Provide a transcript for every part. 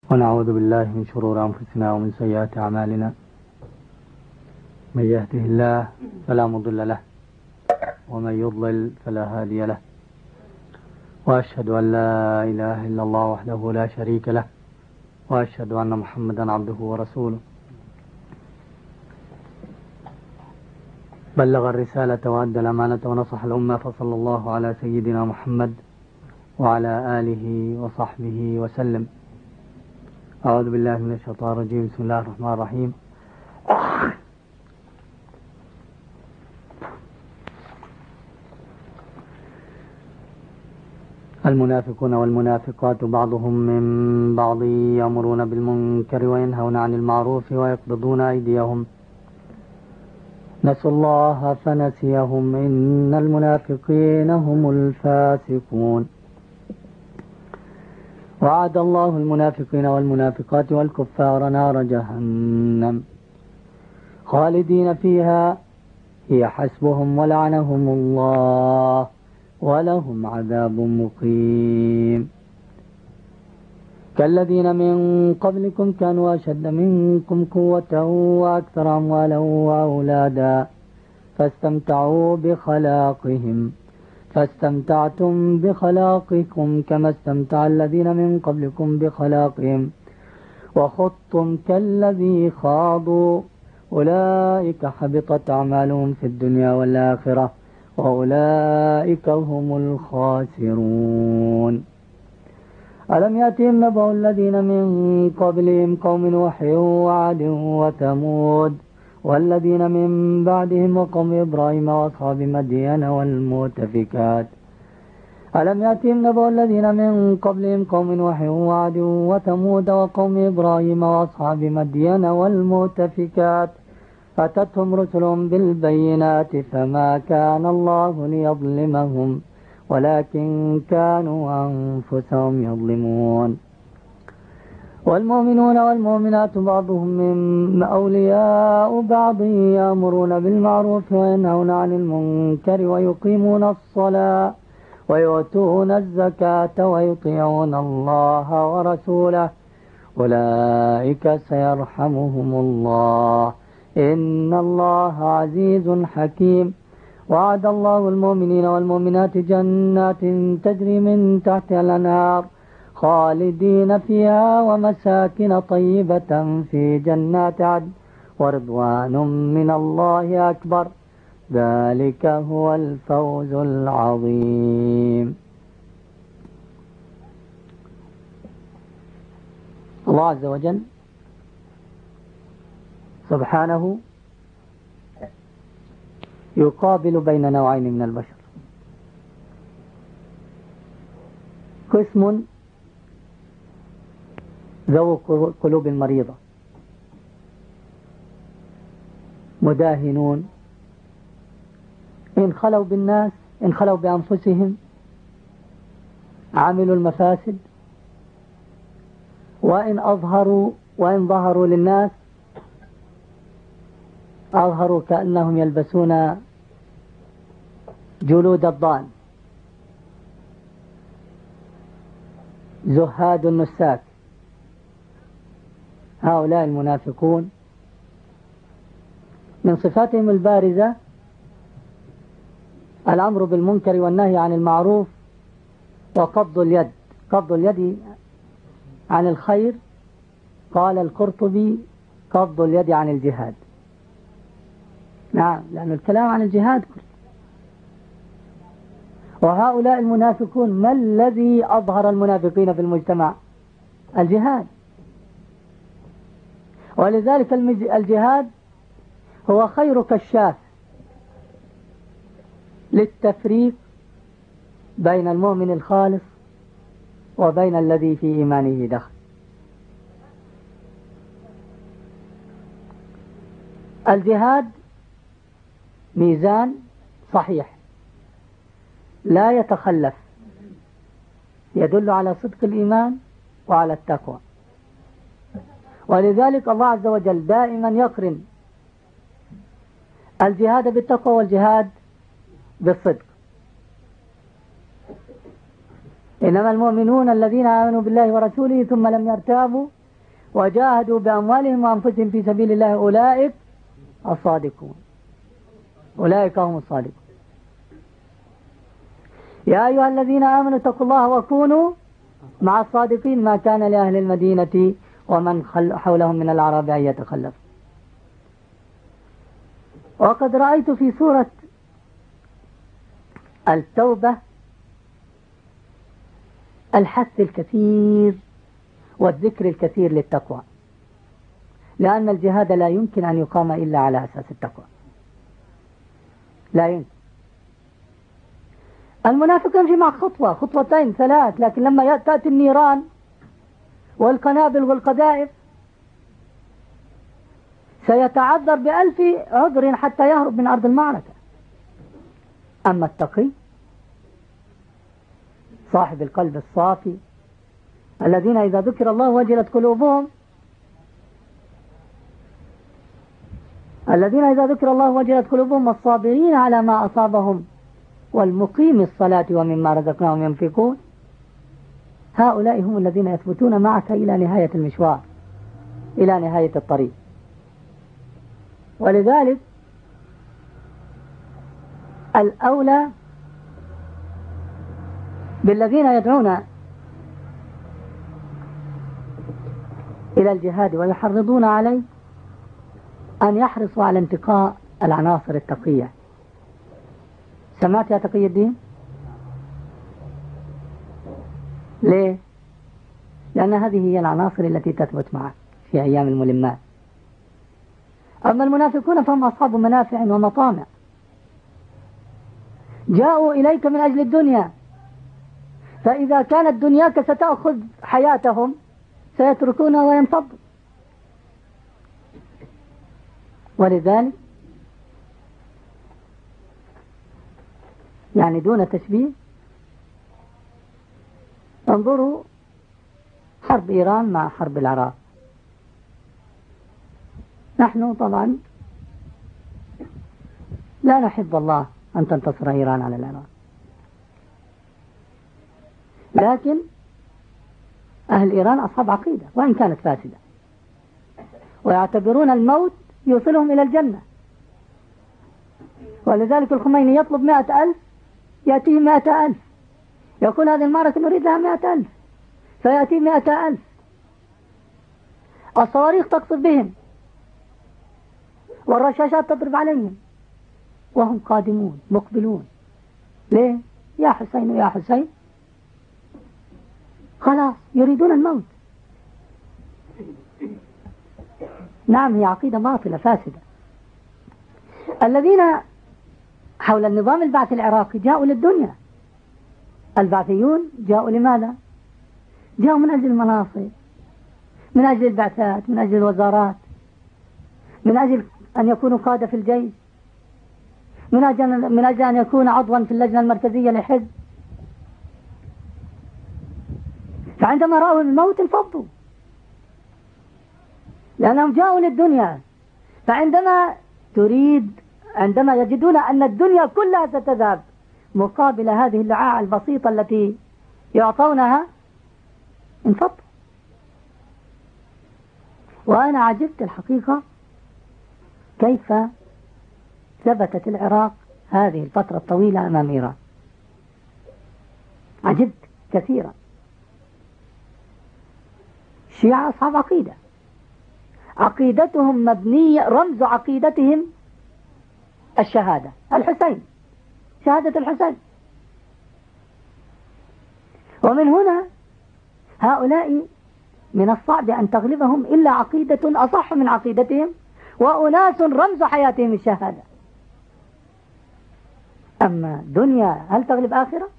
ونعوذ بالله من شرور أنفسنا ومن سيئات أعمالنا. من يهده الله فلا مضل له ومن يضلل فلا هادي له، وأشهد أن لا إله إلا الله وحده لا شريك له، وأشهد أن محمدا عبده ورسوله. بلغ الرسالة وأدى الأمانة ونصح الأمة، فصلى الله على سيدنا محمد وعلى آله وصحبه وسلم. أعوذ بالله من الشيطان الرجيم. بسم الله الرحمن الرحيم. المنافقون والمنافقات بعضهم من بعض يأمرون بالمنكر وينهون عن المعروف ويقبضون أيديهم، نسوا الله فنسيهم، إن المنافقين هم الفاسقون. وعد الله المنافقين والمنافقات والكفار نار جهنم خالدين فيها هي حسبهم ولعنهم الله ولهم عذاب مقيم. كالذين من قبلكم كانوا أشد منكم قوة وأكثر أموالا وأولادا فاستمتعتم بخلاقكم كما استمتع الذين من قبلكم بخلاقهم وخضتم كالذي خاضوا، أولئك حبطت أعمالهم في الدنيا والآخرة وأولئك هم الخاسرون. ألم يأتهم نبأ الذين من قبلهم قوم نوح وعاد وثمود والذين من بعدهم وقوم إبراهيم وأصحاب مدين والمؤتفكات. ألم يأتهم نبأ الذين من قبلهم قوم نوح وعاد وثمود وقوم إبراهيم وأصحاب مدين والمؤتفكات، أتتهم رسلهم بالبينات فما كان الله ليظلمهم ولكن كانوا أنفسهم يظلمون. والمؤمنون والمؤمنات بعضهم من أولياء بعض يأمرون بالمعروف وينهون عن المنكر ويقيمون الصلاة ويؤتون الزكاة ويطيعون الله ورسوله، أولئك سيرحمهم الله إن الله عزيز حكيم. وعد الله المؤمنين والمؤمنات جنات تجري من تحتها الأنهار خالدين فيها ومساكن طيبة في جنات عدن ورضوان من الله أكبر، ذلك هو الفوز العظيم. الله عز وجل سبحانه يقابل بين نوعين من البشر: قسم ذو قلوب مريضة مداهنون، إن خلوا بالناس إن خلوا بأنفسهم عملوا المفاسد، وإن ظهروا للناس أظهروا كأنهم يلبسون جلود الضان، زهاد النساك. هؤلاء المنافقون من صفاتهم البارزة الأمر بالمنكر والنهي عن المعروف وقبض اليد. قبض اليد عن الخير، قال القرطبي قبض اليد عن الجهاد. نعم، لأن الكلام عن الجهاد كله. وهؤلاء المنافقون ما الذي أظهر المنافقين في المجتمع؟ الجهاد. ولذلك الجهاد هو خير كشاف للتفريق بين المؤمن الخالص وبين الذي في إيمانه دخل. الجهاد ميزان صحيح لا يتخلف، يدل على صدق الإيمان وعلى التقوى. ولذلك الله عز وجل دائما يقرن الجهاد بالتقوى والجهاد بالصدق. إنما المؤمنون الذين آمنوا بالله ورسوله ثم لم يرتابوا وجاهدوا بأموالهم وأنفسهم في سبيل الله أولئك الصادقون، أولئك هم الصادقون. يا أيها الذين آمنوا اتقوا الله وكونوا مع الصادقين ما كان لأهل المدينة ومن حولهم من الأعراب أن يتخلفوا. وقد رأيت في سورة التوبة الحث الكثير والذكر الكثير للتقوى، لأن الجهاد لا يمكن أن يقام إلا على أساس التقوى، لا يمكن. المنافقين في مع خطوة خطوتين ثلاث، لكن لما تأتي النيران والقنابل والقذائف سيتعذر بألف عذر حتى يهرب من أرض المعركة. أما التقي صاحب القلب الصافي الذين إذا ذكر الله وجلت قلوبهم، الذين إذا ذكر الله وجلت قلوبهم والصابرين على ما أصابهم والمقيم الصلاة ومما رزقناهم ينفقون، هؤلاء هم الذين يثبتون معك إلى نهاية المشوار، إلى نهاية الطريق. ولذلك الأولى بالذين يدعون إلى الجهاد ويحرضون عليه أن يحرصوا على انتقاء العناصر التقية. سمعت يا تقي الدين؟ ليه؟ لأن هذه هي العناصر التي تثبت معك في أيام الملمات. أما المنافقون فهم أصحاب منافع ومطامع، جاءوا إليك من أجل الدنيا، فإذا كانت دنياك ستأخذ حياتهم سيتركونها وينفضوا. ولذلك يعني دون تشبيه انظروا حرب إيران مع حرب العراق. نحن طبعا لا نحب الله أن تنتصر إيران على العراق، لكن أهل إيران أصحاب عقيدة وإن كانت فاسدة، ويعتبرون الموت يوصلهم إلى الجنة. ولذلك الخميني يطلب 100,000 يأتيه 100,000، يقول هذه المعركة نريد لها 100,000 فيأتي 100,000. الصواريخ تقصف بهم والرشاشات تضرب عليهم وهم قادمون مقبلون. ليه؟ يا حسين يا حسين، خلاص يريدون الموت. نعم هي عقيدة باطلة فاسدة. الذين حول النظام البعثي العراقي جاءوا للدنيا. البعثيون جاءوا لماذا؟ جاءوا من أجل المناصب، من أجل البعثات، من أجل الوزارات، من أجل أن يكونوا قادة في الجيش، من أجل أن يكون عضوا في اللجنة المركزية لحزب. فعندما رأوا الموت انفضوا، لأنهم جاءوا للدنيا. عندما يجدون أن الدنيا كلها ستذهب مقابل هذه اللعاعة البسيطة التي يعطونها انفضوا. وأنا عجبت الحقيقة كيف ثبتت العراق هذه الفترة الطويلة أمام إيران. عجبت كثيرا. الشيعة أصحاب عقيدة، عقيدتهم مبنية، رمز عقيدتهم الشهادة، الحسين، شهادة الحسين. ومن هنا هؤلاء من الصعب أن تغلبهم إلا عقيدة أصح من عقيدتهم، وأناس رمز حياتهم الشهادة. أما دنيا هل تغلب آخرة؟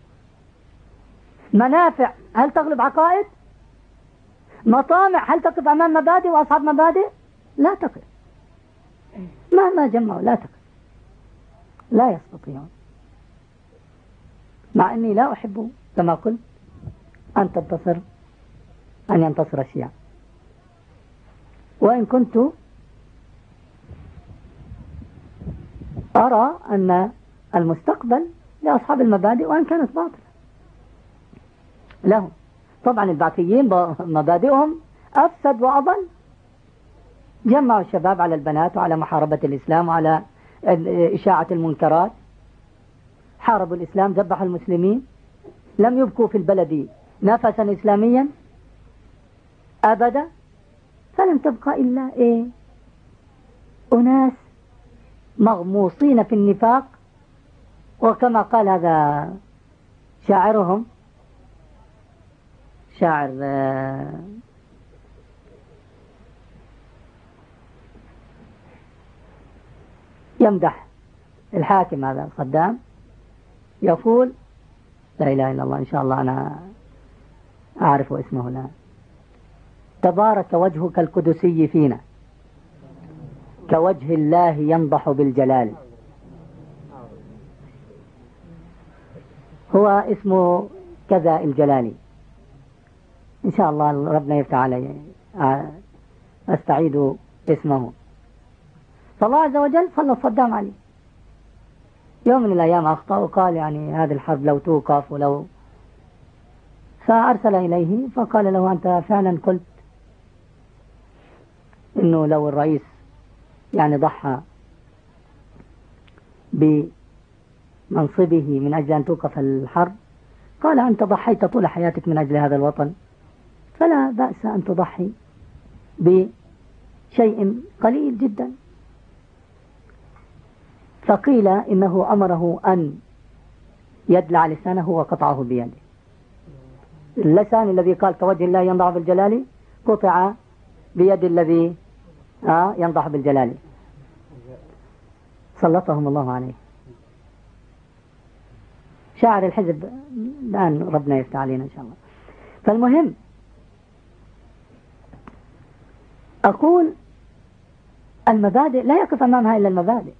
منافع هل تغلب عقائد؟ مطامع هل تقف أمام مبادئ وأصحاب مبادئ؟ لا تقف، مهما جمعوا لا تقف، لا يستطيعون. مع أني لا أحب كما قلت أن ينتصر الشيعة، وإن كنت أرى أن المستقبل لأصحاب المبادئ وإن كانت باطلة لهم. طبعا البعثيين مبادئهم أفسد وأضل. جمعوا الشباب على البنات وعلى محاربة الإسلام وعلى إشاعة المنكرات، حاربوا الإسلام، ذبحوا المسلمين، لم يبقوا في البلد نفسا إسلاميا أبدا، فلم تبقى إلا أناس مغموصين في النفاق. وكما قال هذا شاعرهم، شاعر يمدح الحاكم هذا الخدام، يقول لا إله إلا الله، إن شاء الله أنا أعرف اسمه الآن: تبارك وجهك القدسي فينا كوجه الله ينضح بالجلال. هو اسمه كذا الجلالي، إن شاء الله ربنا يفتح علي أستعيد اسمه. فالله عز وجل صلى صدام عليه. يوم من الأيام أخطأ وقال يعني هذه الحرب لو توقف ولو، فأرسل إليه فقال له: أنت فعلا قلت إنه لو الرئيس يعني ضحى بمنصبه من أجل أن توقف الحرب، قال: أنت ضحيت طول حياتك من أجل هذا الوطن، فلا بأس أن تضحي بشيء قليل جدا. فقيل إنه أمره أن يدلع لسانه وقطعه بيده. اللسان الذي قال كوجه الله ينضح بالجلال قطع بيد الذي ينضح بالجلال، سلطهم الله عليه. شاعر الحزب الآن ربنا يفتح علينا إن شاء الله. فالمهم أقول المبادئ لا يقف أمامها إلا المبادئ.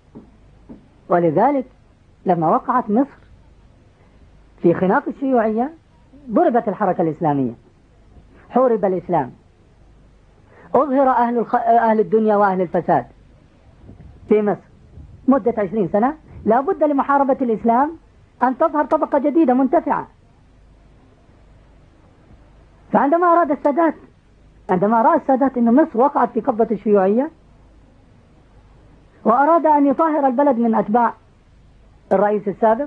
ولذلك لما وقعت مصر في خناق الشيوعية ضربت الحركة الإسلامية، حورب الإسلام، أظهر أهل الدنيا وأهل الفساد في مصر مدة 20 سنة. لا بد لمحاربة الإسلام أن تظهر طبقة جديدة منتفعة. فعندما أراد السادات، عندما رأى السادات أن مصر وقعت في قبضة الشيوعية وأراد أن يطهر البلد من أتباع الرئيس السابق،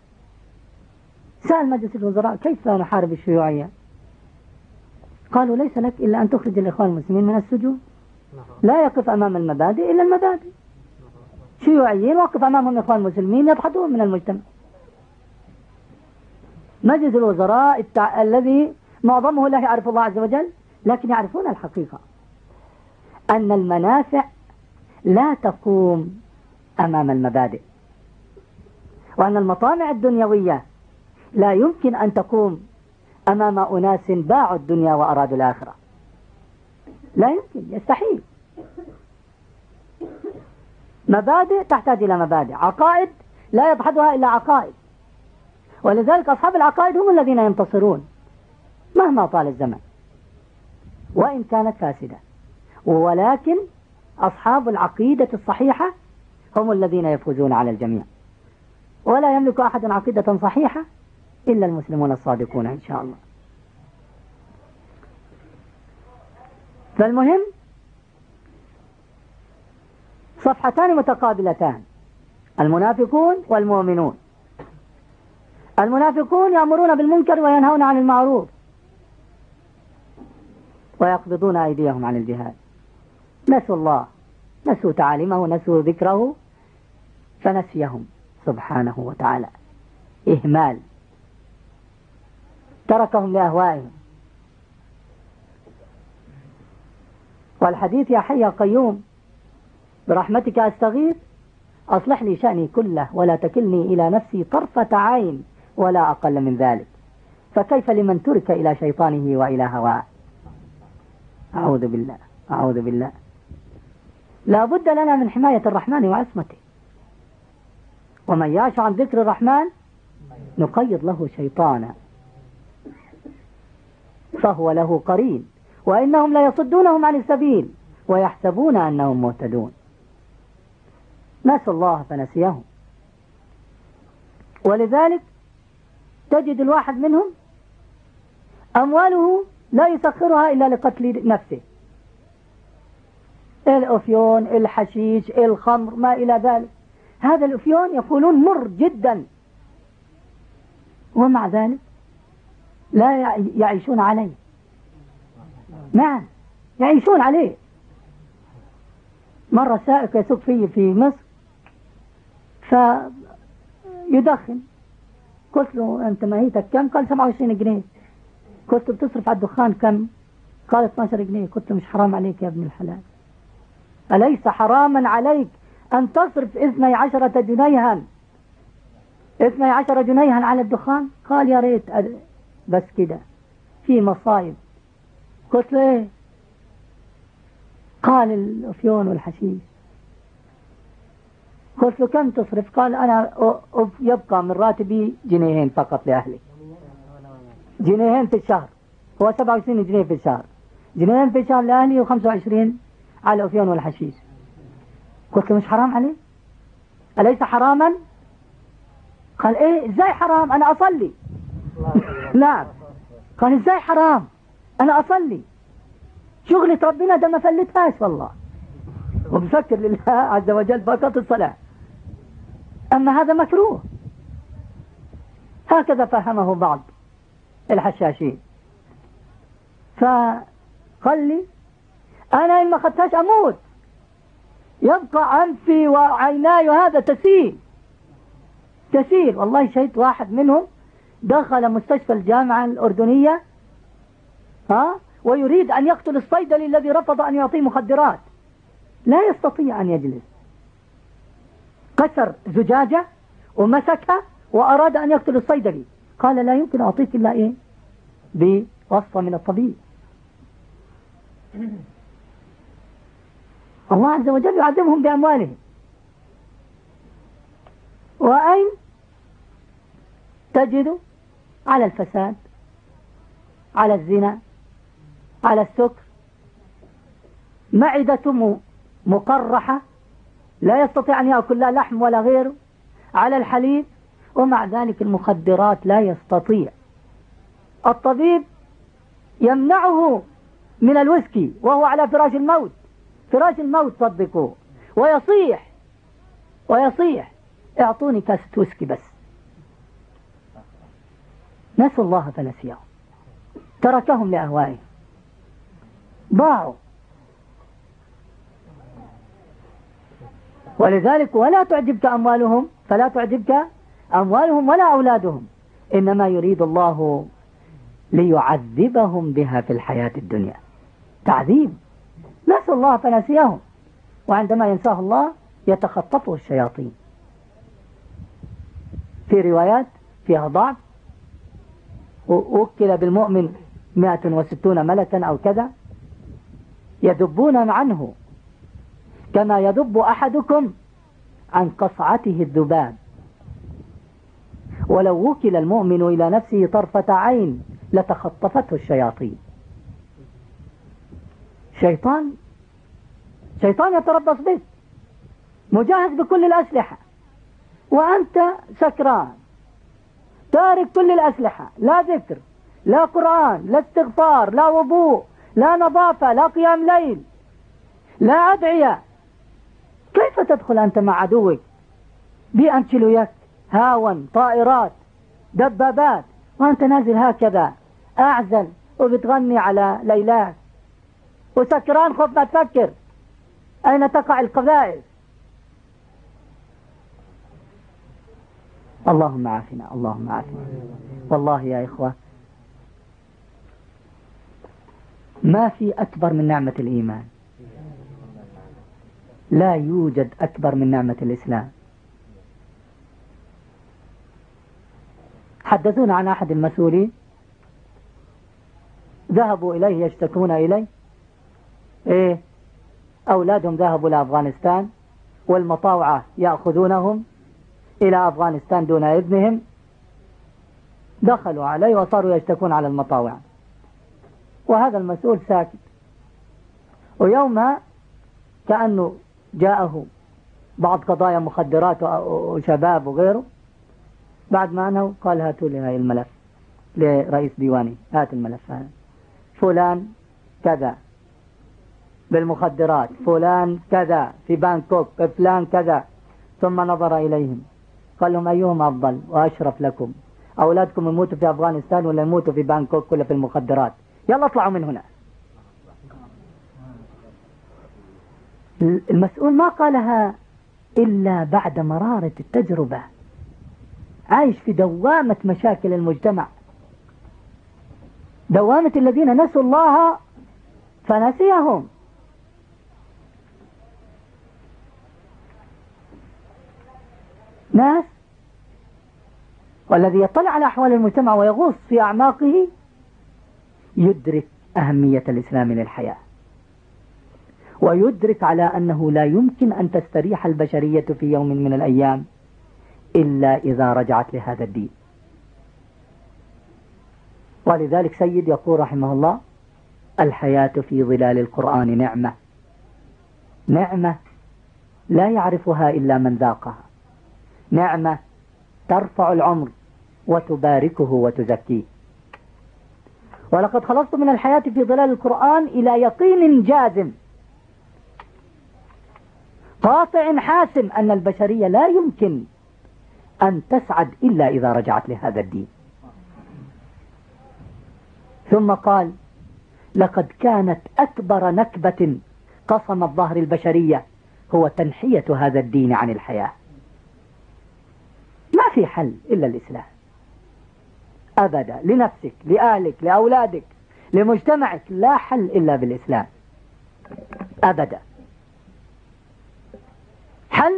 سأل مجلس الوزراء: كيف نحارب الشيوعية؟ قالوا: ليس لك إلا أن تخرج الإخوان المسلمين من السجون. لا يقف أمام المبادئ إلا المبادئ. شيوعيين وقف أمامهم إخوان مسلمين يضحكون من المجتمع. مجلس الوزراء الذي معظمه لا يعرف الله عز وجل، لكن يعرفون الحقيقة أن المنافع لا تقوم أمام المبادئ، وأن المطامع الدنيوية لا يمكن أن تقوم أمام أناس باعوا الدنيا وأرادوا الآخرة. لا يمكن، يستحيل. مبادئ تحتاج إلى مبادئ، عقائد لا يضحدها إلا عقائد. ولذلك أصحاب العقائد هم الذين ينتصرون مهما طال الزمن وإن كانت فاسدة. ولكن أصحاب العقيدة الصحيحة هم الذين يفوزون على الجميع. ولا يملك أحد عقيدة صحيحة إلا المسلمون الصادقون إن شاء الله. فالمهم صفحتان متقابلتان: المنافقون والمؤمنون. المنافقون يأمرون بالمنكر وينهون عن المعروف ويقبضون أيديهم عن الجهاد. نسوا الله، نسوا تعاليمه، نسوا ذكره، فنسيهم سبحانه وتعالى. إهمال، تركهم لأهوائهم. والحديث: يا حي يا قيوم برحمتك أستغيث أصلح لي شأني كله ولا تكلني إلى نفسي طرفة عين ولا أقل من ذلك، فكيف لمن ترك إلى شيطانه وإلى هواه. أعوذ بالله، أعوذ بالله. لا بد لنا من حماية الرحمن وعصمته. ومن يعش عن ذكر الرحمن نقيض له شيطانا فهو له قرين وإنهم لا يصدونهم عن السبيل ويحسبون أنهم مهتدون. نسوا الله فنسيهم. ولذلك تجد الواحد منهم أمواله لا يسخرها إلا لقتل نفسه. الأفيون، الحشيش، الخمر، ما إلى ذلك. هذا الأفيون يقولون مر جدا، ومع ذلك لا يعيشون عليه. نعم يعيشون عليه. مرة سائق يسوق فيه في مصر فيدخن، قلت له أنت ماهيتك كم؟ قال 27 جنيه. قلت له بتصرف على الدخان كم؟ قال 12 جنيه. قلت له مش حرام عليك يا ابن الحلال؟ أليس حراما عليك أن تصرف 12 جنيها 12 جنيها على الدخان؟ قال يا ريت بس كده في مصايب. قلت له ايه؟ قال الأفيون والحشيش. قلت له كم تصرف؟ قال أنا يبقى من راتبي جنيهين فقط لأهلي، جنيهين في الشهر. هو 27 جنيه في الشهر، جنيهين في الشهر لأهلي و25 على الأفيون والحشيش. قلت له مش حرام عليه؟ أليس حراما؟ قال ايه ازاي حرام؟ أنا أصلي. نعم. قال ازاي حرام؟ أنا أصلي، شغلة ربنا ده ما فلتهاش والله، وبفكر لله عز وجل فقط الصلاة. أما هذا مكروه. هكذا فهمه بعض الحشاشين. فقال لي أنا إن ما أخذتهاش أموت، يبقى أنفي وعيناي هذا تسيل. والله شهدت واحد منهم دخل مستشفى الجامعة الأردنية ويريد أن يقتل الصيدلي الذي رفض أن يعطيه مخدرات، لا يستطيع أن يجلس، كسر زجاجة ومسكها وأراد أن يقتل الصيدلي. قال لا يمكن أعطيك إلا إيه؟ بوصفة من الطبيب. الله عز وجل يعذبهم بأموالهم. وأين تجد؟ على الفساد، على الزنا، على السكر، معدة مقرحة لا يستطيع أن يأكل لا لحم ولا غيره، على الحليب، ومع ذلك المخدرات لا يستطيع. الطبيب يمنعه من الويسكي وهو على فراش الموت، فراش الموت صدقوه، ويصيح اعطوني كاسة ويسكي بس. نسوا الله فنسيهم، تركهم لأهوائهم، ضاعوا. ولذلك ولا تعجبك أموالهم، فلا تعجبك أموالهم ولا أولادهم، إنما يريد الله ليعذبهم بها في الحياة الدنيا، تعذيب. نسوا الله فنسيهم، وعندما ينساه الله يتخطفه الشياطين. في روايات فيها ضعف، ووكل بالمؤمن 160 ملكا أو كذا يدبون عنه كما يدب أحدكم عن قصعته الذباب، ولو وكل المؤمن إلى نفسه طرفة عين لتخطفته الشياطين. شيطان يتربص بك، مجهز بكل الأسلحة، وأنت سكران تارك كل الأسلحة، لا ذكر، لا قرآن، لا استغفار، لا وضوء، لا نظافة، لا قيام ليل، لا أدعية. كيف تدخل أنت مع عدوك بأنشلويك، هاون، طائرات، دبابات، وأنت نازل هكذا أعزل وبتغني على ليلاك وسكران خف ما تفكر أين تقع القذائف. اللهم عافنا، اللهم عافنا. والله يا إخوة ما في أكبر من نعمة الإيمان، لا يوجد أكبر من نعمة الإسلام. حدثونا عن أحد المسؤولين ذهبوا إليه يشتكون إليه أولادهم ذهبوا لأفغانستان والمطاوعة يأخذونهم إلى أفغانستان دون إذنهم، دخلوا عليه وصاروا يشتكون على المطاوعة، وهذا المسؤول ساكت. ويومها كأنه جاءه بعض قضايا مخدرات وشباب وغيره، بعد ما أنه قال هاتوا لي هاي الملف لرئيس ديواني، هات الملف هذا. فلان كذا بالمخدرات، فلان كذا في بانكوك، فلان كذا. ثم نظر إليهم قال لهم أيهم أفضل وأشرف لكم، أولادكم يموتوا في أفغانستان ولا يموتوا في بانكوك ولا في المخدرات؟ يلا اطلعوا من هنا. المسؤول ما قالها إلا بعد مرارة التجربة، عايش في دوامة مشاكل المجتمع، دوامة الذين نسوا الله فنسيهم. ناس، والذي يطلع على أحوال المجتمع ويغوص في أعماقه يدرك أهمية الإسلام للحياة، ويدرك على أنه لا يمكن أن تستريح البشرية في يوم من الأيام إلا إذا رجعت لهذا الدين. ولذلك سيد يقول رحمه الله: الحياة في ظلال القرآن نعمة، نعمة لا يعرفها إلا من ذاقها، نعمة ترفع العمر وتباركه وتزكيه. ولقد خلصت من الحياة في ظلال القرآن إلى يقين جازم قاطع حاسم أن البشرية لا يمكن أن تسعد إلا إذا رجعت لهذا الدين. ثم قال: لقد كانت أكبر نكبة قصمت ظهر البشرية هو تنحية هذا الدين عن الحياة. ما في حل إلا الإسلام أبدا، لنفسك، لأهلك، لأولادك، لمجتمعك، لا حل إلا بالإسلام أبدا. حل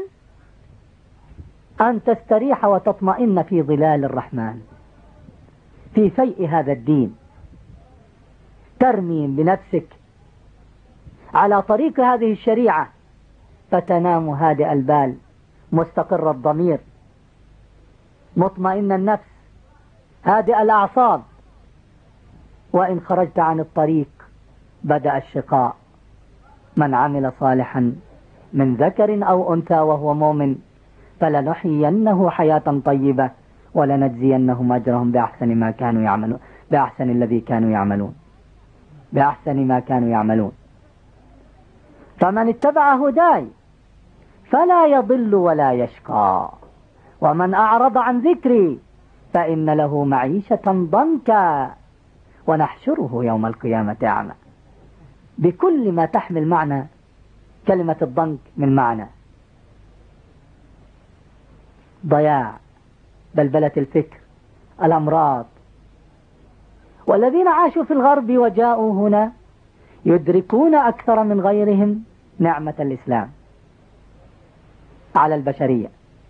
أن تستريح وتطمئن في ظلال الرحمن، في فيء هذا الدين، ترمي بنفسك على طريق هذه الشريعة فتنام هادئ البال مستقر الضمير مطمئن النفس هادئ الأعصاب. وإن خرجت عن الطريق بدأ الشقاء. من عمل صالحا من ذكر أو أنثى وهو مؤمن فلنحيينه حياة طيبة ولنجزينهم أجرهم بأحسن ما كانوا يعملون، بأحسن الذي كانوا يعملون، بأحسن ما كانوا يعملون. فمن اتبع هداي فلا يضل ولا يشقى، ومن أعرض عن ذكري فإن له معيشة ضنكا ونحشره يوم القيامة أعمى. بكل ما تحمل معنى كلمة الضنك من معنى: ضياع، بلبلة الفكر، الأمراض. والذين عاشوا في الغرب وجاءوا هنا يدركون أكثر من غيرهم نعمة الإسلام على البشرية.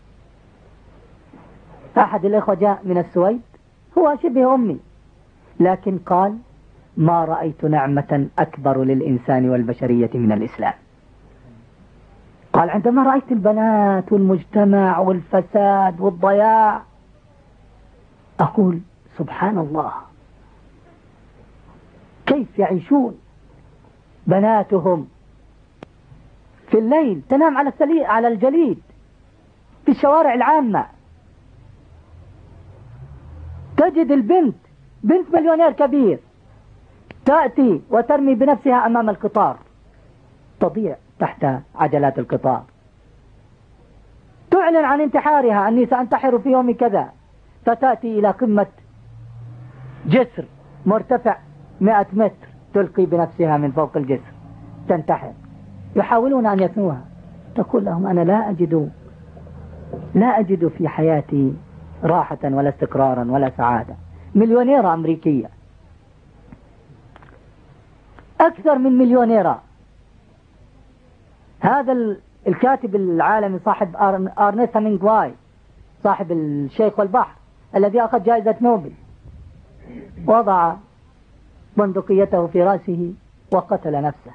أحد الإخوة جاء من السويد، هو شبه أمي، لكن قال: ما رأيت نعمة أكبر للإنسان والبشرية من الإسلام. قال: عندما رأيت البنات والمجتمع والفساد والضياع أقول سبحان الله، كيف يعيشون بناتهم في الليل تنام على الجليد في الشوارع العامة. تجد البنت، بنت مليونير كبير، تأتي وترمي بنفسها أمام القطار، تضيع تحت عجلات القطار، تعلن عن انتحارها: أني سأنتحر في يوم كذا، فتأتي إلى قمة جسر مرتفع 100 متر، تلقي بنفسها من فوق الجسر تنتحر. يحاولون أن يثنوها، تقول لهم: أنا لا أجد في حياتي راحة ولا استقرارا ولا سعادة. مليونيرة أمريكية، أكثر من مليونيرة. هذا الكاتب العالمي صاحب أرنست هيمنغواي، صاحب الشيخ والبحر، الذي أخذ جائزة نوبل، وضع بندقيته في رأسه وقتل نفسه.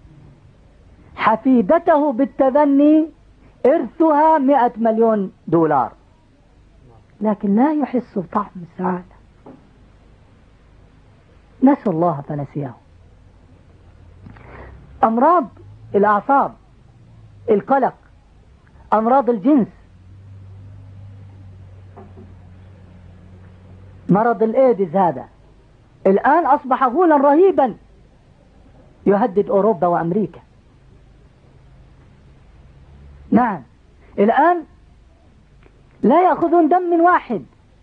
حفيدته بالتبني إرثها 100 مليون دولار، لكن لا يحس بطعم السعادة. نسوا الله فنسيهم. أمراض الأعصاب، القلق، أمراض الجنس، مرض الإيدز هذا الآن أصبح غولا رهيبا يهدد أوروبا وأمريكا. نعم، الآن لا يأخذون دم من واحد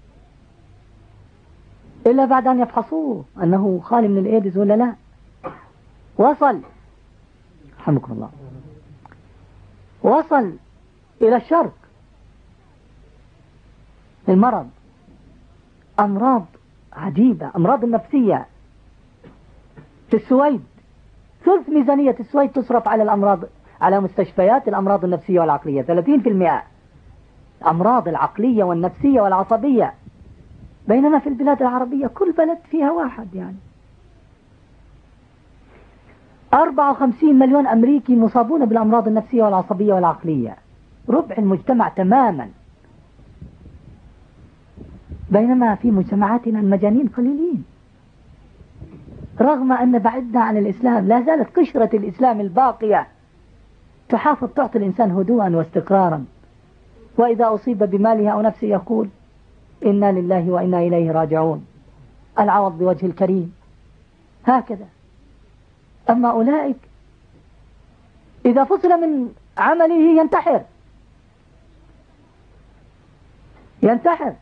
إلا بعد أن يفحصوه أنه خالي من الإيدز ولا لا. وصل رحمكم الله، وصل إلى الشرق المرض، أمراض عجيبة، أمراض النفسية. في السويد ثلث ميزانية السويد تصرف على الأمراض، على مستشفيات الأمراض النفسية والعقلية، 30% أمراض العقلية والنفسية والعصبية، بينما في البلاد العربية كل بلد فيها واحد. يعني 54 مليون أمريكي مصابون بالأمراض النفسية والعصبية والعقلية، ربع المجتمع تماما، بينما في مجتمعاتنا المجانين قليلين. رغم أن بعدنا عن الإسلام لا زالت قشرة الإسلام الباقية تحافظ، تعطي الإنسان هدوءا واستقرارا، وإذا أصيب بماله أو نفسه يقول إنا لله وإنا إليه راجعون، العوض بوجه الكريم، هكذا. أما أولئك إذا فصل من عمله ينتحر.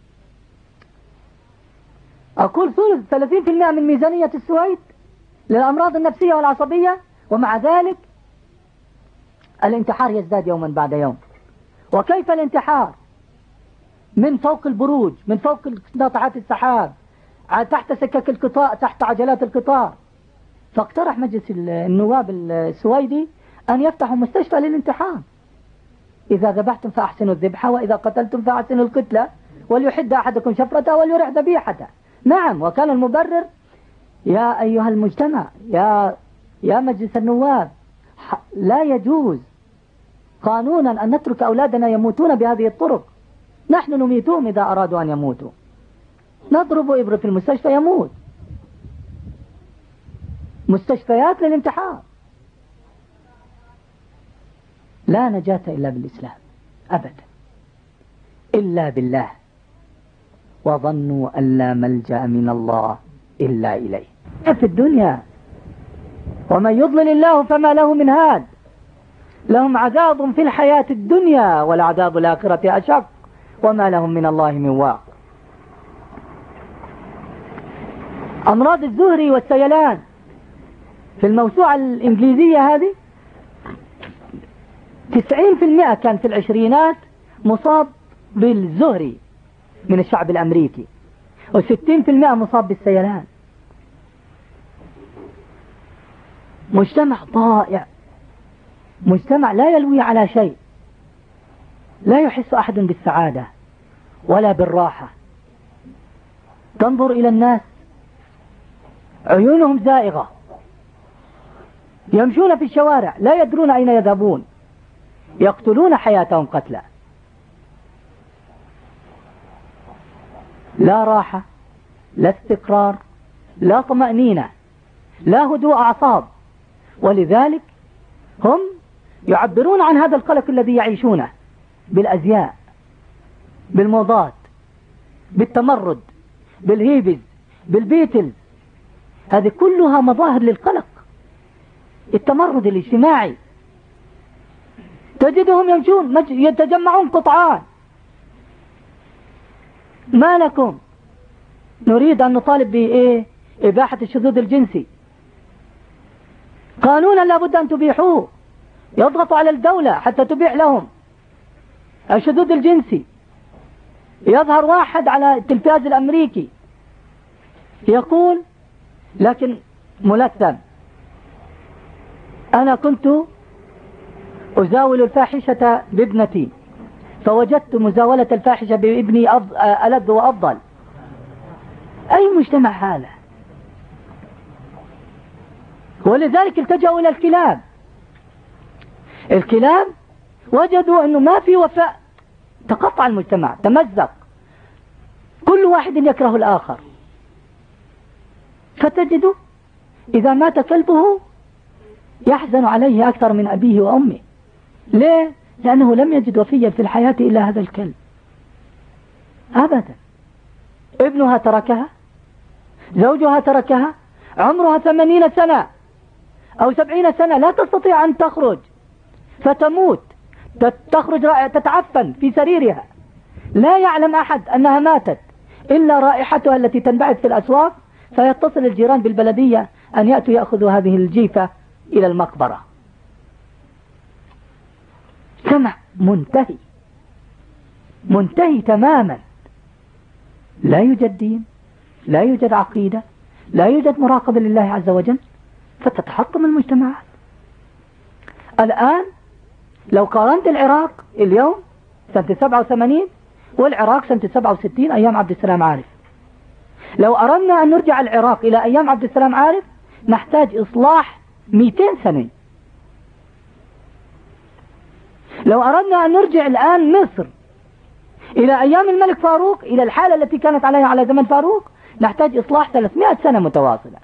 أقول ثلث 30% من ميزانية السويد للأمراض النفسية والعصبية، ومع ذلك الانتحار يزداد يوما بعد يوم. وكيف الانتحار؟ من فوق البروج، من فوق ناطحات السحاب، تحت سكك القطار، تحت عجلات القطار. فاقترح مجلس النواب السويدي أن يفتحوا مستشفى للانتحار. إذا ذبحتم فأحسنوا الذبحة، وإذا قتلتم فأحسنوا القتلة، وليحد أحدكم شفرته وليرح ذبيحته. نعم، وكان المبرر يا أيها المجتمع، يا مجلس النواب، لا يجوز قانونا أن نترك أولادنا يموتون بهذه الطرق. نحن نميتهم إذا أرادوا أن يموتوا، نضرب إبرة في المستشفى يموت. مستشفيات للانتحار. لا نجاة إلا بالإسلام أبدا، إلا بالله، وظنوا أن لا ملجأ من الله إلا إليه. في الدنيا ومن يضلل الله فما له من هاد، لهم عذاب في الحياة الدنيا والعذاب الآخرة أشق وما لهم من الله من واق. أمراض الزهري والسيلان في الموسوعة الإنجليزية هذه 90% كان في العشرينات مصاب بالزهري من الشعب الأمريكي، و60% مصاب بالسيلان. مجتمع ضائع، مجتمع لا يلوي على شيء، لا يحس أحد بالسعادة ولا بالراحة. تنظر إلى الناس عيونهم زائغة، يمشون في الشوارع لا يدرون أين يذهبون، يقتلون حياتهم قتلا. لا راحة، لا استقرار، لا طمأنينة، لا هدوء أعصاب. ولذلك هم يعبرون عن هذا القلق الذي يعيشونه بالأزياء، بالموضات، بالتمرد، بالهيبز، بالبيتلز. هذه كلها مظاهر للقلق، التمرد الاجتماعي. تجدهم يمشون يتجمعون قطعان. ما لكم؟ نريد أن نطالب بإيه؟ إباحة الشذوذ الجنسي، قانونا لابد أن تبيحوه، يضغط على الدولة حتى تبيح لهم الشذوذ الجنسي. يظهر واحد على التلفاز الأمريكي يقول، لكن ملثم: أنا كنت أزاول الفاحشة بابنتي فوجدت مزاولة الفاحشة بابني ألذ وأفضل. أي مجتمع هذا؟ ولذلك التجأوا إلى الكلاب. الكلاب وجدوا أنه ما في وفاء، تقطع المجتمع، تمزق، كل واحد يكره الآخر. فتجد إذا مات كلبه يحزن عليه أكثر من أبيه وأمه. ليه؟ لأنه لم يجد وفيا في الحياة إلا هذا الكلب. أبدا. ابنها تركها، زوجها تركها، عمرها 80 سنة أو 70 سنة، لا تستطيع أن تخرج فتموت، تخرج تتعفن في سريرها، لا يعلم أحد أنها ماتت إلا رائحتها التي تنبعث في الأسواق، فيتصل الجيران بالبلدية أن يأتوا يأخذوا هذه الجيفة إلى المقبرة. سمع منتهي، منتهي تماما، لا يوجد دين، لا يوجد عقيدة، لا يوجد مراقبة لله عز وجل، فتتحطم المجتمعات. الآن لو قارنت العراق اليوم سنة 87 والعراق سنة 67 أيام عبد السلام عارف، لو أردنا أن نرجع العراق إلى أيام عبد السلام عارف نحتاج إصلاح 200 سنة. لو أردنا أن نرجع الآن مصر إلى أيام الملك فاروق، إلى الحالة التي كانت عليها على زمن فاروق، نحتاج إصلاح 300 سنة متواصلة.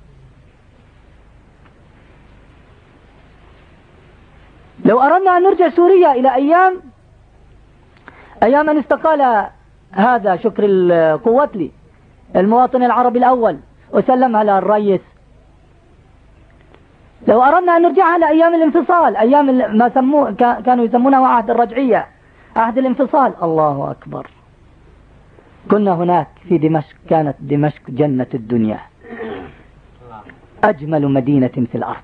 لو أردنا أن نرجع سوريا إلى أيام أن استقال هذا شكر القوتلي المواطن العربي الأول وسلمها للرئيس، لو أردنا أن نرجعها لأيام الانفصال، أيام ما كانوا يسمونها عهد الرجعية، عهد الانفصال، الله أكبر، كنا هناك في دمشق، كانت دمشق جنة الدنيا، أجمل مدينة في الأرض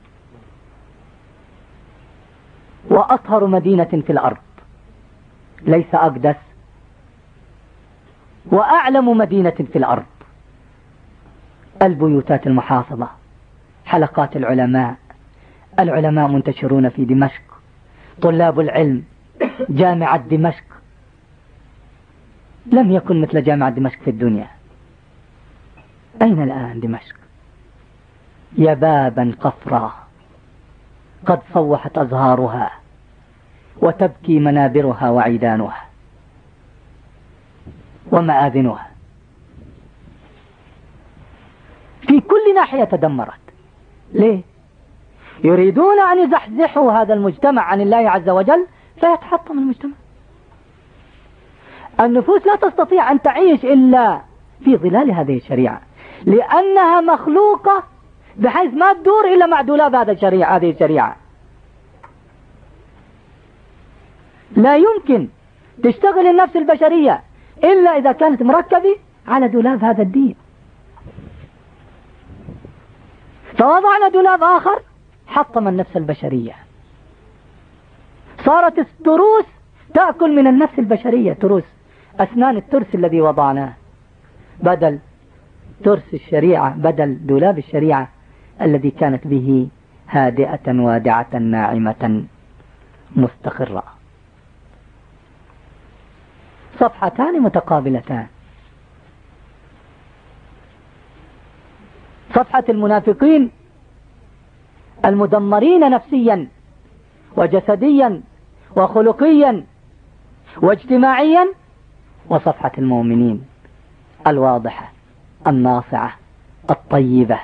وأطهر مدينة في الأرض، ليس أقدس، وأعلم مدينة في الأرض، البيوتات المحافظة، حلقات العلماء منتشرون في دمشق، طلاب العلم، جامعة دمشق لم يكن مثل جامعة دمشق في الدنيا. أين الآن دمشق؟ يبابا قفرا قد صوحت أزهارها وتبكي منابرها وعيدانها ومآذنها، في كل ناحية تدمرت. ليه؟ يريدون أن يزحزحوا هذا المجتمع عن الله عز وجل فيتحطم المجتمع. النفوس لا تستطيع أن تعيش إلا في ظلال هذه الشريعة، لأنها مخلوقة بحيث ما تدور إلا مع دولاب هذه الشريعة. لا يمكن تشتغل النفس البشرية إلا إذا كانت مركبة على دولاب هذا الدين. فوضعنا دولاب آخر حطم النفس البشرية، صارت التروس تأكل من النفس البشرية، تروس أسنان الترس الذي وضعناه بدل ترس الشريعة، بدل دولاب الشريعة الذي كانت به هادئة وادعة ناعمة مستقرة. صفحتان متقابلتان، صفحة المنافقين المدمرين نفسيا وجسديا وخلقيا واجتماعيا، وصفحة المؤمنين الواضحة الناصعة الطيبة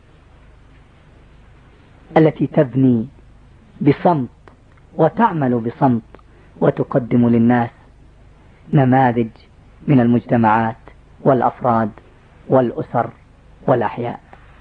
التي تبني بصمت وتعمل بصمت وتقدم للناس نماذج من المجتمعات والأفراد والأسر والأحياء.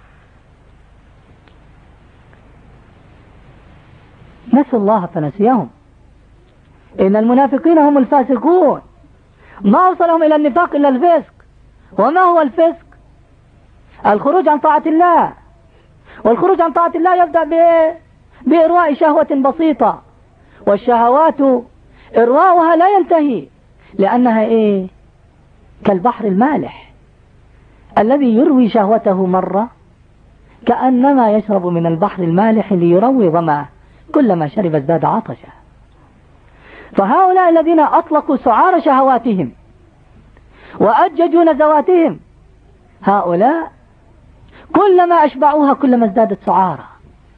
نسوا الله فنسيهم. إن المنافقين هم الفاسقون، ما وصلهم إلى النفاق إلا الفسق. وما هو الفسق؟ الخروج عن طاعة الله، والخروج عن طاعة الله يبدأ بإرواء شهوة بسيطة، والشهوات إرواؤها لا ينتهي، لأنها كالبحر المالح الذي يروي شهوته مرة كأنما يشرب من البحر المالح ليروي ظمأه، كلما شرب ازداد عطشا. فهؤلاء الذين أطلقوا سعار شهواتهم وأججوا نزواتهم، هؤلاء كلما أشبعوها كلما ازدادت سعارا،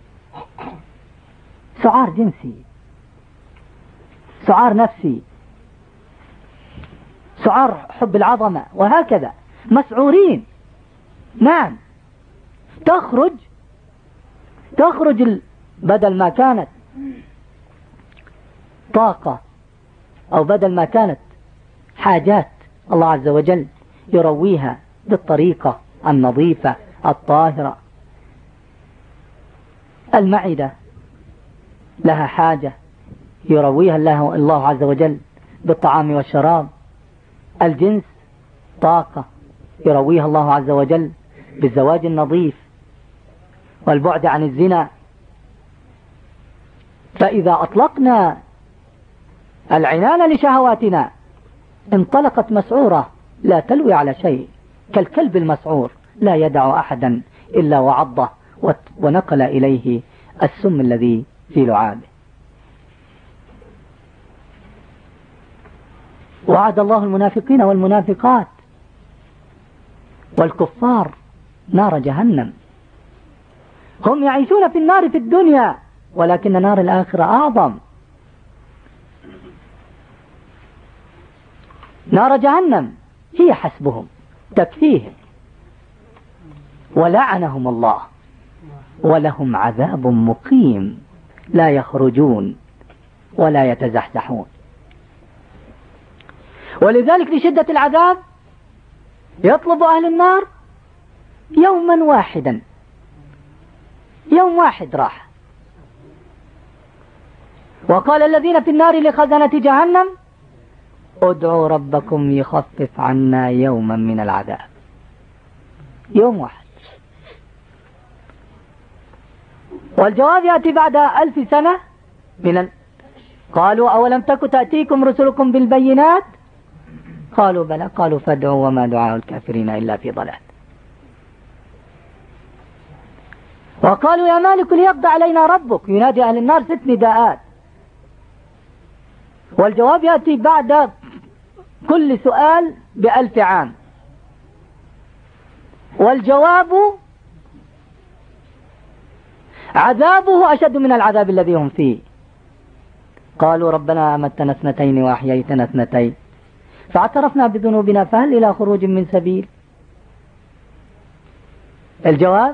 سعار جنسي، سعار نفسي، سعار حب العظمة، وهكذا مسعورين. نعم، تخرج بدل ما كانت طاقة أو بدل ما كانت حاجات الله عز وجل يرويها بالطريقة النظيفة الطاهرة. المعدة لها حاجة يرويها الله عز وجل بالطعام والشراب. الجنس طاقة يرويها الله عز وجل بالزواج النظيف والبعد عن الزنا. فإذا أطلقنا العنان لشهواتنا انطلقت مسعورة لا تلوي على شيء، كالكلب المسعور لا يدع أحدا إلا وعضه ونقل إليه السم الذي في لعابه. وعد الله المنافقين والمنافقات والكفار نار جهنم. هم يعيشون في النار في الدنيا ولكن نار الآخرة أعظم. نار جهنم هي حسبهم تكفيهم، ولعنهم الله ولهم عذاب مقيم لا يخرجون ولا يتزحزحون. ولذلك لشدة العذاب يطلب أهل النار يوما واحدا، يوم واحد راح. وقال الذين في النار لخزنة جهنم ادعوا ربكم يخفف عنا يوما من العذاب. يوم واحد. والجواب يأتي بعد 1000 سنة قالوا أولم تك تأتيكم رسلكم بالبينات قالوا بلى قالوا فادعوا وما دعاء الكافرين إلا في ضلال. وقالوا يا مالك ليقضي علينا ربك. ينادي أهل النار 6 نداءات. والجواب يأتي بعد كل سؤال ب1000 عام. والجواب عذابه أشد من العذاب الذي هم فيه. قالوا ربنا أمتنا 2 وأحييتنا 2 فاعترفنا بذنوبنا فهل إلى خروج من سبيل. الجواب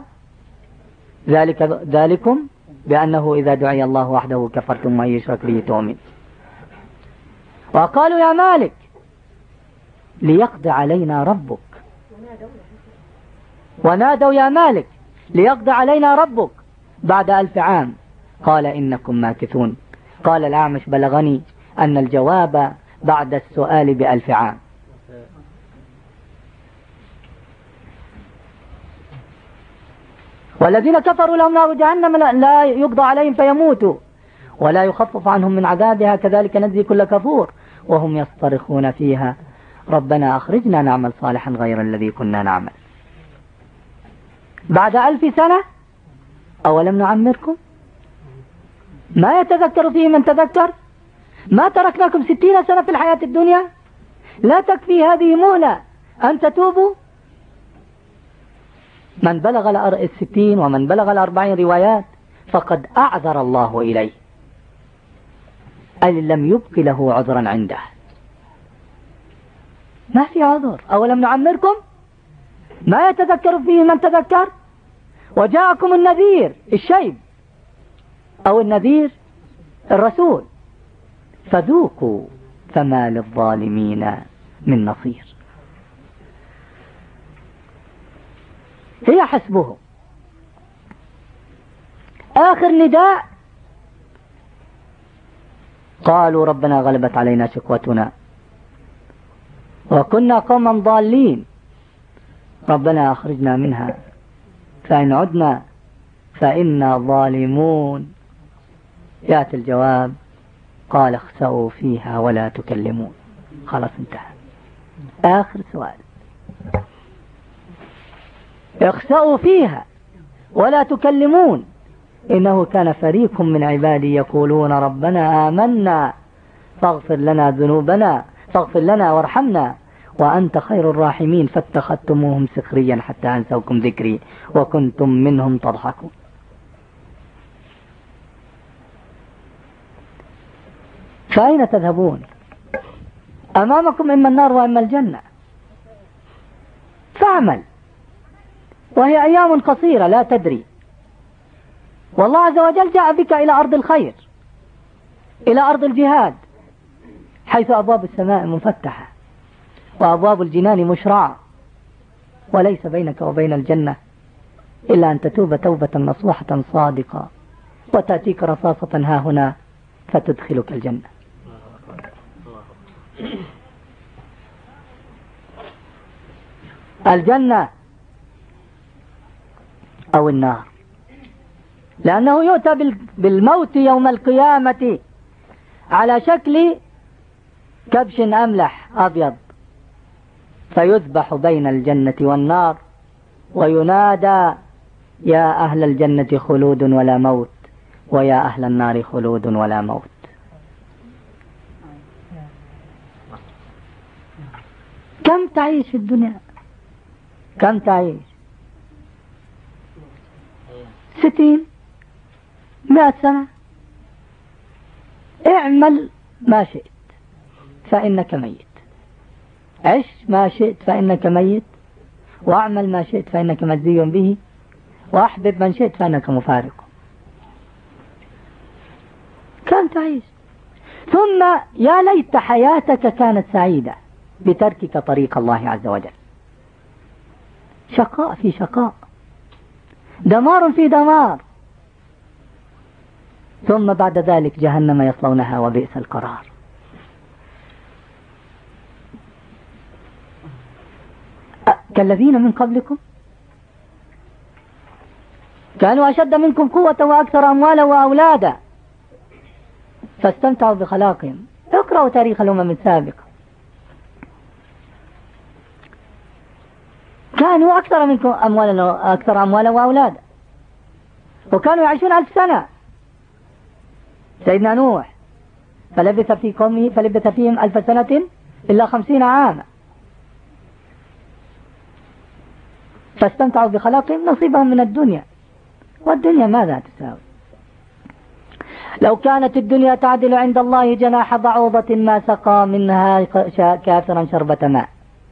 ذلكم بأنه إذا دعي الله وحده كفرتم وإن يشرك به تؤمن. وقالوا يا مالك ليقضي علينا ربك. ونادوا يا مالك ليقضي علينا ربك بعد 1000 عام. قال إنكم ماكثون. قال الأعمش بلغني أن الجواب بعد السؤال ب1000 عام. والذين كفروا لهم نار جهنم لا يقضى عليهم فيموتوا ولا يخفف عنهم من عذابها كذلك نجزي كل كفور وهم يصطرخون فيها ربنا أخرجنا نعمل صالحا غير الذي كنا نعمل. بعد 1000 سنة أولم نعمركم ما يتذكر فيه من تذكر. ما تركناكم 60 سنة في الحياة الدنيا. لا تكفي هذه مهلة أن تتوبوا. من بلغ 60 ومن بلغ 40 روايات فقد أعذر الله إليه أي لم يبق له عذرا عنده. ما في عذر. أولم نعمركم ما يتذكر فيه من تذكر. وجاءكم النذير الشيب أو النذير الرسول فذوقوا فما للظالمين من نصير. هي حسبه. آخر نداء قالوا ربنا غلبت علينا شقوتنا وكنا قوما ضالين ربنا أخرجنا منها فإن عدنا فإنا ظالمون. يأتي الجواب قال اخسأوا فيها ولا تكلمون. خلاص انتهى. آخر سؤال اخسأوا فيها ولا تكلمون إنه كان فريق من عبادي يقولون ربنا آمنا فاغفر لنا ذنوبنا فاغفر لنا وارحمنا وأنت خير الراحمين فاتخذتموهم سخريا حتى أنسوكم ذكري وكنتم منهم تضحكون. فأين تذهبون؟ أمامكم إما النار وإما الجنة فاعمل. وهي أيام قصيرة لا تدري. والله عز وجل جاء بك إلى أرض الخير إلى أرض الجهاد حيث أبواب السماء مفتحة وأبواب الجنان مشرعة وليس بينك وبين الجنة إلا أن تتوب توبة نصوحة صادقة وتأتيك رصاصة ها هنا فتدخلك الجنة. الجنة أو النار، لأنه يؤتى بالموت يوم القيامة على شكل كبش أملح أبيض، فيذبح بين الجنة والنار وينادى يا أهل الجنة خلود ولا موت، ويا أهل النار خلود ولا موت. كم تعيش في الدنيا؟ كم تعيش؟ 60 100 سنة. اعمل ما شئت فإنك ميت، عش ما شئت فإنك ميت، واعمل ما شئت فإنك مجزي به، واحبب من شئت فإنك مفارق. كم تعيش؟ ثم يا ليت حياتك كانت سعيدة بتركك طريق الله عز وجل. شقاء في شقاء، دمار في دمار، ثم بعد ذلك جهنم يصلونها وبئس القرار. كالذين من قبلكم كانوا أشد منكم قوة وأكثر أموالا وأولادا فاستمتعوا بخلاقهم. اقرأوا تاريخ الأمم السابقة، كانوا أكثر منكم أموالا وأولادا، وكانوا يعيشون 1000 سنة. سيدنا نوح فلبث في قومه فلبث فيهم 1000 سنة إلا 50 عاما، فاستمتعوا بخلاقهم نصيبهم من الدنيا، والدنيا ماذا تساوي؟ لو كانت الدنيا تعدل عند الله جناح بعوضة ما سقى منها كافرا شربة ماء.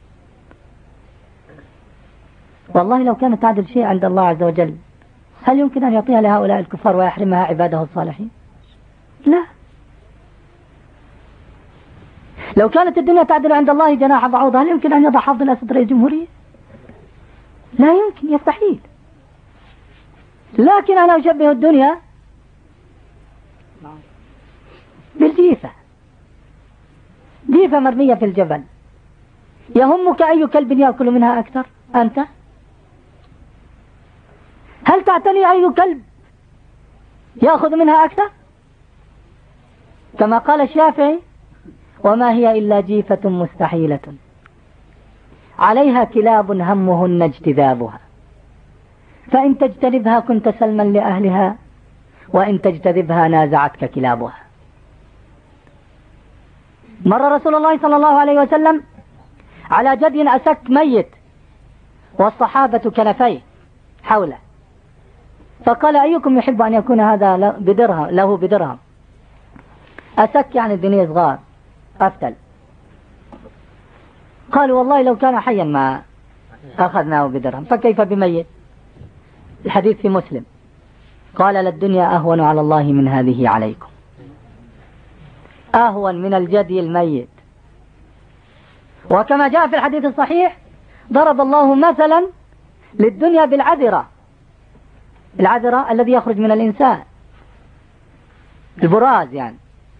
والله لو كانت تعدل شيء عند الله عز وجل هل يمكن أن يعطيها لهؤلاء الكفار ويحرمها عباده الصالحين؟ لا. لو كانت الدنيا تعدل عند الله جناح بعوضة هل يمكن أن يضع حافظ الأسد رئيس الجمهورية؟ لا يمكن، يستحيل. لكن أنا أشبه الدنيا بالجيفة، جيفة مرمية في الجبل، يهمك أي كلب يأكل منها أكثر أنت؟ هل تعتني أي كلب يأخذ منها أكثر؟ كما قال الشافعي وما هي إلا جيفة مستحيلة عليها كلاب همهن اجتذابها، فإن تجتذبها كنت سلما لأهلها، وإن تجتذبها نازعتك كلابها. مر رسول الله صلى الله عليه وسلم على جدي أسك ميت والصحابة كنفيه حوله، فقال أيكم يحب أن يكون هذا له بدرهم؟ أسك يعني الدنيا صغار أفتل. قالوا والله لو كان حيا ما أخذناه بدرهم، فكيف بميت؟ الحديث في مسلم. قال للدنيا أهون على الله من هذه عليكم، أهون من الجدي الميت. وكما جاء في الحديث الصحيح ضرب الله مثلا للدنيا بالعذرة، العذرة الذي يخرج من الإنسان، البراز يعني.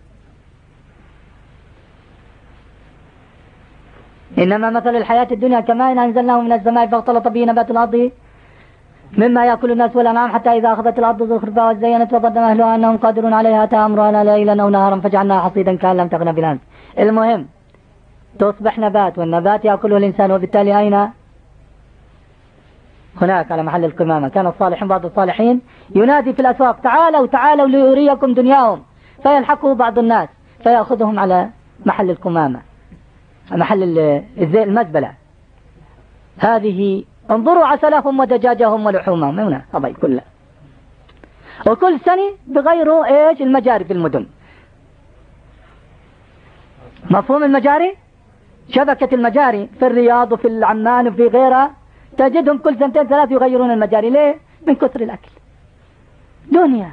إنما مثل الحياة الدنيا كماء إن أنزلناه من السماء فاختلط به نبات الأرض مما يأكل الناس والأنعام حتى إذا أخذت الأرض زخرفها وزينت وظن أهلها أنهم قادرون عليها أتى أمرنا ليلا أو نهارا فجعلناها حصيدا كأن لم تغن بالأمس. المهم تصبح نبات، والنبات يأكله الإنسان، وبالتالي أين؟ هناك على محل القمامة. كان الصالحين بعض الصالحين ينادي في الأسواق تعالوا تعالوا ليريكم دنياهم، فيلحقه بعض الناس فيأخذهم على محل القمامة، محل المزبلة. هذه انظروا عسلهم ودجاجهم ولحومهم هنا طبعا كلها، وكل سنة بغيروا ايش المجاري في المدن. مفهوم المجاري؟ شبكة المجاري في الرياض وفي العمان وفي غيرها تجدهم كل 2 3 يغيرون المجاري. ليه؟ من كثر الأكل. دنيا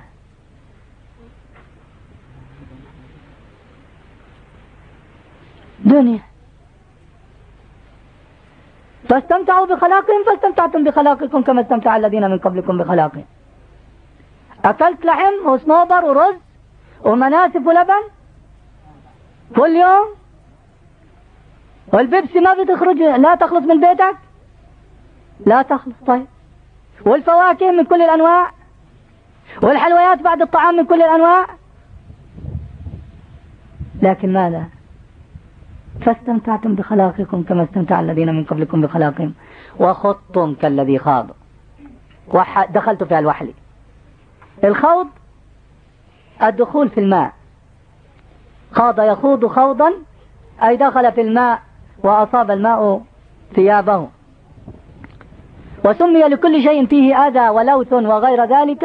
دنيا. فاستمتعوا بخلاقهم فاستمتعتم بخلاقكم كما استمتع الذين من قبلكم بخلاقهم. أكلت لحم وصنوبر ورز ومناسف ولبن كل يوم، والبيبسي ما بتخرج، لا تخلص من بيتك، لا تخلص. طيب، والفواكه من كل الأنواع، والحلويات بعد الطعام من كل الأنواع، لكن ماذا؟ فاستمتعتم بخلاقكم كما استمتع الذين من قبلكم بخلاقهم وخضتم كالذي خاض. دخلت في الوحل. الخوض الدخول في الماء، خاض يخوض خوضا أي دخل في الماء وأصاب الماء ثيابه. وسمي لكل شيء فيه أذى ولوث وغير ذلك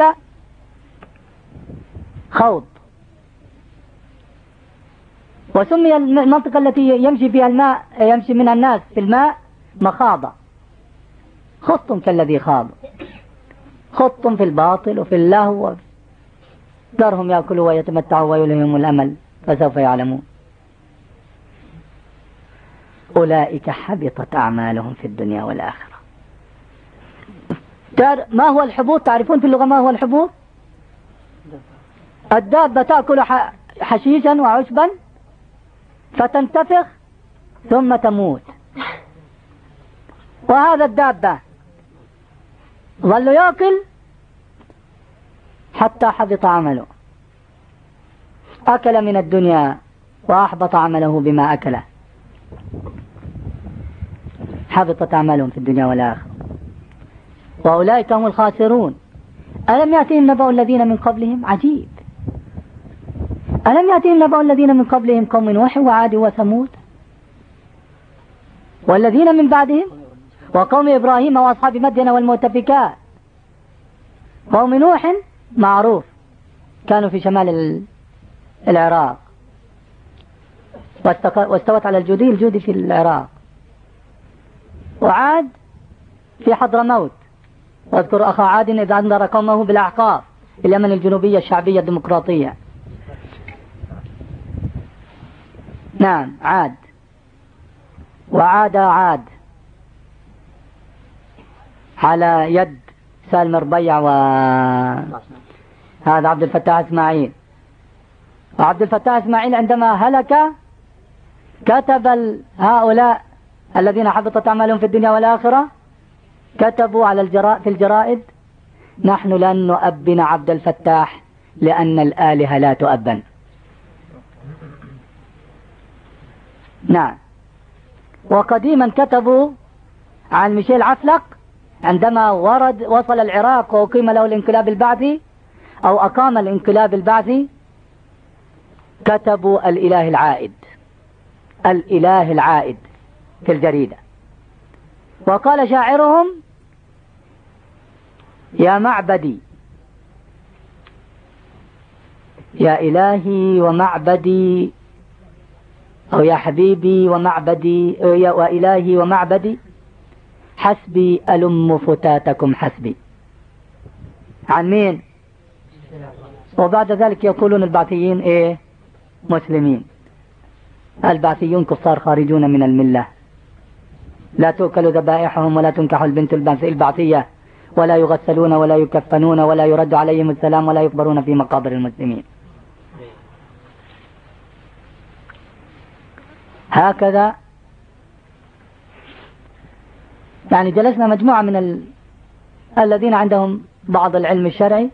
خوض. وسمي المنطقة التي يمشي فيها الماء، يمشي منها الناس في الماء، مخاضة. خضتم كالذي خاض، خضتم في الباطل وفي اللهو. ذرهم يأكلوا ويتمتعوا ويلههم الأمل فسوف يعلمون. أولئك حبطت أعمالهم في الدنيا والآخرة. ما هو الحبوط؟ تعرفون في اللغة ما هو الحبوط؟ الدابة تأكل حشيشا وعشبا فتنتفخ ثم تموت. وهذا الدابة ظل يأكل حتى حبط عمله، أكل من الدنيا وأحبط عمله بما أكله، حبطت أعمالهم في الدنيا والآخرة. وأولئك هم الخاسرون. ألم يأتهم نبأ الذين من قبلهم؟ عجيب. ألم يأتهم نبأ الذين من قبلهم قوم نوح وعاد وثمود والذين من بعدهم وقوم إبراهيم وأصحاب مدين والمؤتفكات. قوم نوح معروف، كانوا في شمال العراق، واستوت على الجودي في العراق. وعاد في حضرموت، واذكر أخا عاد إذ أنذر قومه بالأحقاف، اليمن الجنوبية الشعبية الديمقراطية. نعم، عاد. وعاد عاد على يد سالم ربيع وهذا عبد الفتاح إسماعيل. وعبد الفتاح إسماعيل عندما هلك كتب هؤلاء الذين حبطت أعمالهم في الدنيا والآخرة، كتبوا على في الجرائد: نحن لن نؤبن عبد الفتاح لأن الآلهة لا تؤبن. نعم. وقديما كتبوا عن ميشيل عفلق عندما وصل العراق وأقيم له الانقلاب البعثي أو أقام الانقلاب البعثي، كتبوا الإله العائد، الإله العائد في الجريدة. وقال شاعرهم: يا معبدي، يا إلهي ومعبدي، أو يا حبيبي ومعبدي، وإلهي ومعبدي، حسبي ألم فتاتكم حسبي. عن مين؟ وبعد ذلك يقولون البعثيين إيه؟ مسلمين. البعثيون كفار خارجون من الملة، لا تؤكل ذبائحهم ولا تنكح البنت البعثية ولا يغسلون ولا يكفنون ولا يرد عليهم السلام ولا يقبرون في مقابر المسلمين. هكذا يعني جلسنا مجموعة من الذين عندهم بعض العلم الشرعي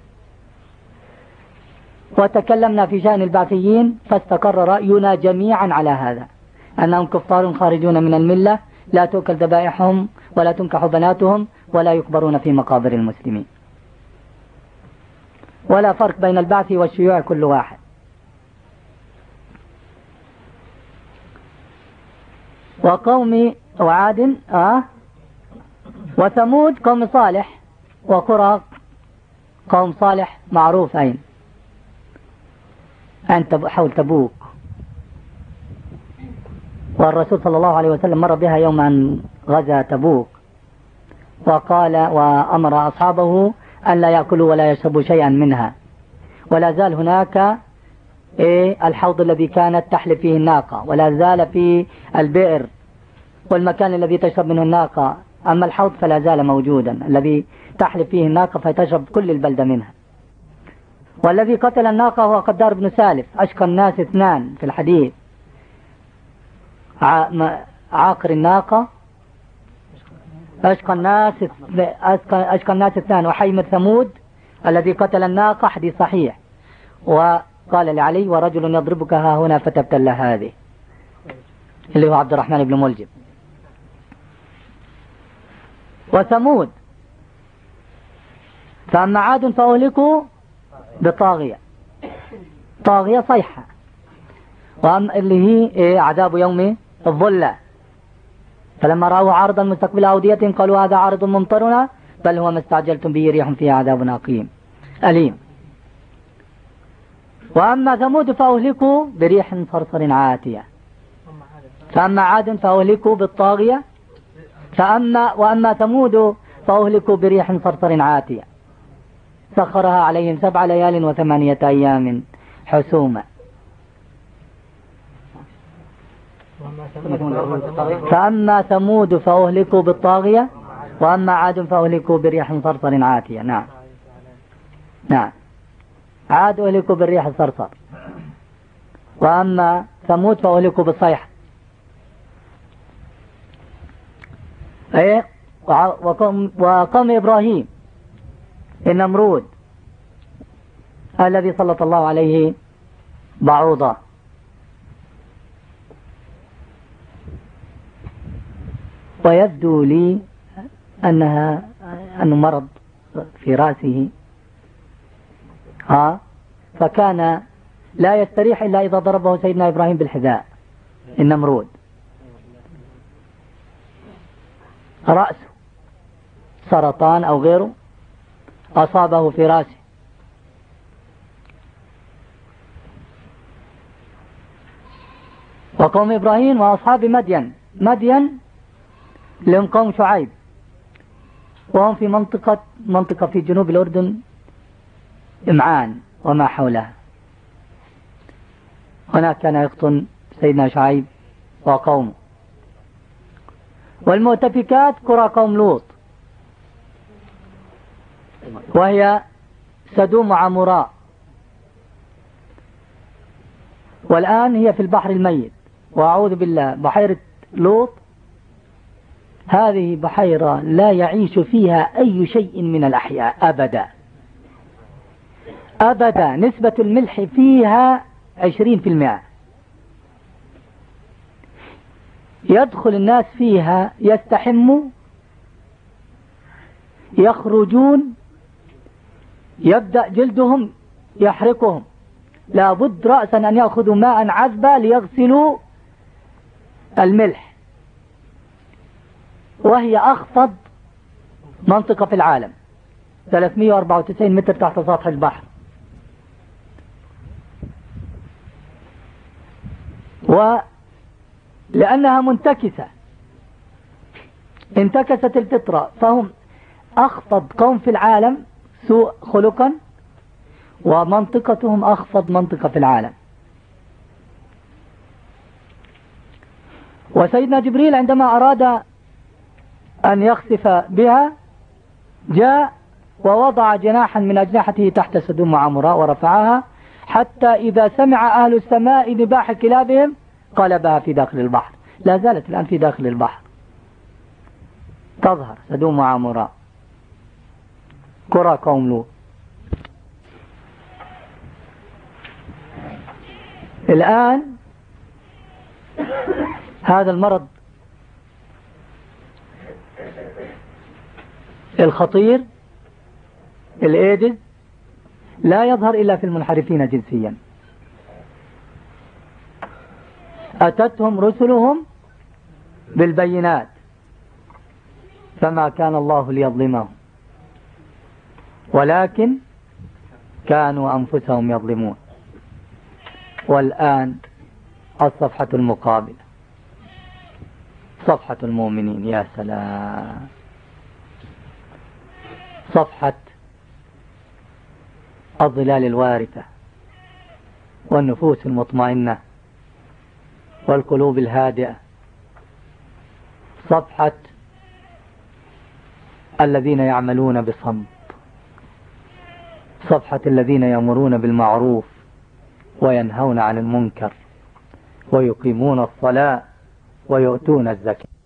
وتكلمنا في شأن البعثيين، فاستقر رأينا جميعا على هذا، أنهم كفار خارجون من الملة، لا تؤكل ذبائحهم ولا تنكح بناتهم ولا يقبرون في مقابر المسلمين، ولا فرق بين البعث والشيوع، كل واحد. وقوم وعاد وثمود قوم صالح، وقرى قوم صالح معروف أين حول تبوك. والرسول صلى الله عليه وسلم مر بها يوم أن غزا تبوك، وقال وأمر أصحابه أن لا يأكلوا ولا يشربوا شيئا منها. ولا زال هناك الحوض الذي كانت تحلب فيه الناقة، ولا زال في البئر والمكان الذي تشرب منه الناقة. أما الحوض فلا زال موجودا الذي تحلب فيه الناقة فتشرب كل البلدة منها. والذي قتل الناقة هو قدار بن سالف، أشقى الناس اثنان في الحديث، عاقر الناقة، أشقى الناس اثنان، وحيمة ثمود الذي قتل الناقة، حديث صحيح. وقال لعلي: ورجل يضربك ها هنا فتبتل هذه، اللي هو عبد الرحمن بن ملجم. وثمود: فأما عاد فأهلكوا بطاغية، طاغية صيحة، وأما اللي هي عذاب يوم الظلة، فلما رأوا عارضا مستقبل أودية قالوا هذا عارض ممطرنا بل هو ما استعجلتم به ريح فيها عذاب أليم. وأما ثمود فأهلكوا بريح صرصر عاتية. فأما عاد فأهلكوا بالطاغية. وأما ثمود فأهلكوا بريح صرصر عاتية سخرها عليهم 7 ليال و8 أيام حسوما. فأما ثمود فأهلكوا بالطاغية، وأما عاد فأهلكوا بريح صرصر عاتية. نعم، عاد أهلكوا بالريح الصرصر، وأما ثمود فأهلكوا بالصيحة. وقوم إبراهيم النمرود الذي سلط الله عليه بعوضة. ويبدو لي أنه مرض في رأسه، فكان لا يستريح إلا إذا ضربه سيدنا إبراهيم بالحذاء. النمرود رأسه سرطان أو غيره أصابه في رأسه. وقوم إبراهيم وأصحاب مدين لهم قوم شعيب، وهم في منطقة في جنوب الأردن، إمعان وما حولها. هناك كان يقطن سيدنا شعيب وقومه. والمؤتفكات قرى قوم لوط، وهي سدوم وعموراء، والآن هي في البحر الميت. وأعوذ بالله، بحيرة لوط هذه بحيرة لا يعيش فيها أي شيء من الأحياء أبدا. نسبة الملح فيها 20%. يدخل الناس فيها يستحموا، يخرجون، يبدأ جلدهم يحرقهم، لابد رأسا أن يأخذوا ماء عذبا ليغسلوا الملح. وهي أخفض منطقة في العالم، 394 متر تحت سطح البحر. ولأنها منتكسة، انتكست الفطرة، فهم أخفض قوم في العالم سوء خلقا، ومنطقتهم أخفض منطقة في العالم. وسيدنا جبريل عندما أراد أن يخسف بها جاء ووضع جناحا من أجنحته تحت سدوم وعموراء ورفعها، حتى إذا سمع أهل السماء نباح كلابهم قلبها في داخل البحر. لا زالت الآن في داخل البحر تظهر سدوم وعموراء، قرى قوم لوط. الآن هذا المرض الخطير الإيدز لا يظهر إلا في المنحرفين جنسيا. أتتهم رسلهم بالبينات فما كان الله ليظلمهم ولكن كانوا أنفسهم يظلمون. والآن الصفحة المقابلة، صفحة المؤمنين. يا سلام، صفحة الظلال الوارثة والنفوس المطمئنة والقلوب الهادئة صفحة الذين يعملون بصمت، صفحة الذين يأمرون بالمعروف وينهون عن المنكر ويقيمون الصلاة ويؤتون الزكاة.